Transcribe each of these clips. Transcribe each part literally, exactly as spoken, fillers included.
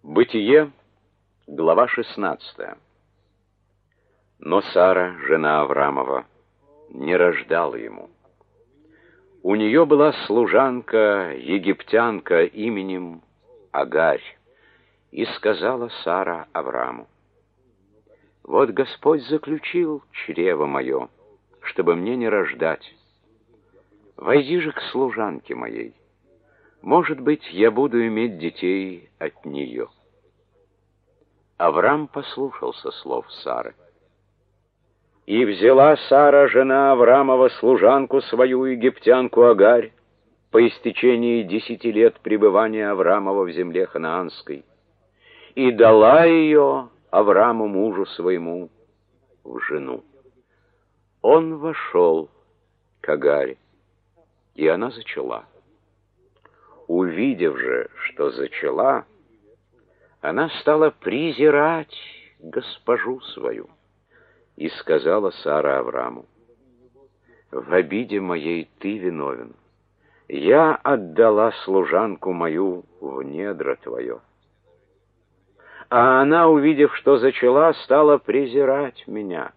Бытие, глава шестнадцатая. Но Сара, жена Аврамова, не рождала ему. У нее была служанка, египтянка именем Агарь, и сказала Сара Авраму: «Вот Господь заключил чрево мое, чтобы мне не рождать. Войди же к служанке моей. Может быть, я буду иметь детей от нее». Аврам послушался слов Сары. И взяла Сара, жена Аврамова, служанку свою, египтянку Агарь, по истечении десяти лет пребывания Аврамова в земле ханаанской, и дала ее Авраму, мужу своему, в жену. Он вошел к Агаре, и она зачала. Увидев же, что зачала, она стала презирать госпожу свою. И сказала Сара Авраму: «В обиде моей ты виновен. Я отдала служанку мою в недра твое». А она, увидев, что зачала, стала презирать меня.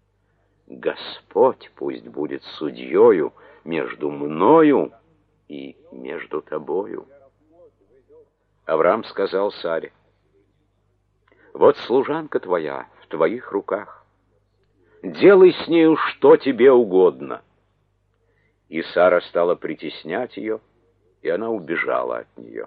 Господь пусть будет судьею между мною и между тобою. Авраам сказал Саре: «Вот служанка твоя в твоих руках. Делай с нею, что тебе угодно». И Сара стала притеснять ее, и она убежала от нее.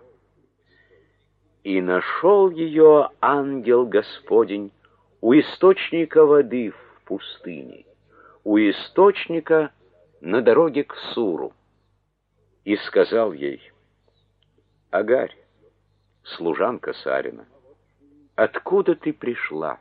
И нашел ее ангел Господень у источника воды в пустыне, у источника на дороге к Суру, и сказал ей: «Агарь, служанка Сарина, откуда ты пришла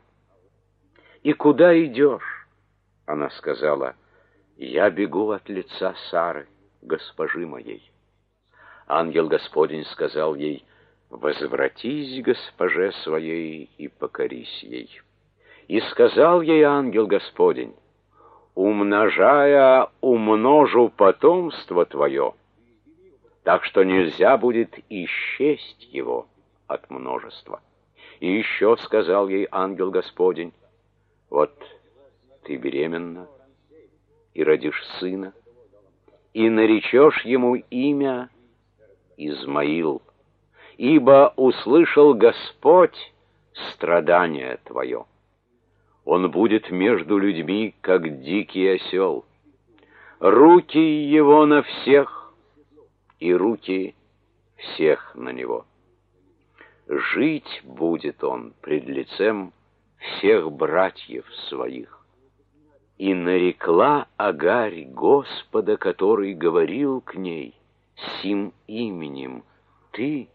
и куда идешь?» Она сказала: «Я бегу от лица Сары, госпожи моей». Ангел Господень сказал ей: «Возвратись к госпоже своей и покорись ей». И сказал ей ангел Господень: «Умножая, умножу потомство твое, так что нельзя будет исчесть его от множества». И еще сказал ей ангел Господень: «Вот ты беременна и родишь сына, и наречешь ему имя Измаил, ибо услышал Господь страдание твое. Он будет между людьми, как дикий осел. Руки его на всех, и руки всех на него. Жить будет он пред лицем всех братьев своих». И нарекла Агарь Господа, который говорил к ней, сим именем: «Ты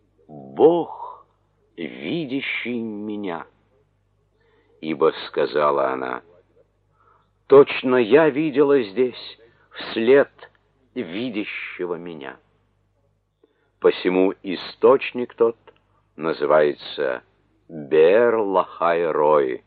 Бог, видящий меня». Ибо сказала она: «Точно я видела здесь вслед видящего меня». Посему источник тот называется Беэр-лахай-рой,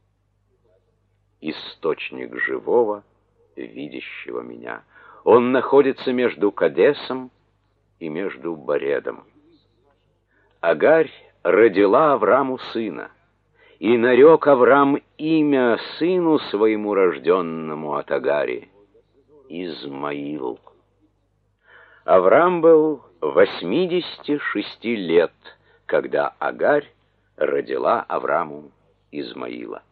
источник живого, видящего меня. Он находится между Кадесом и между Баредом. Агарь родила Авраму сына, и нарек Аврам имя сыну своему, рожденному от Агари, Измаил. Аврам был восьмидесяти шести лет, когда Агарь родила Авраму Измаила.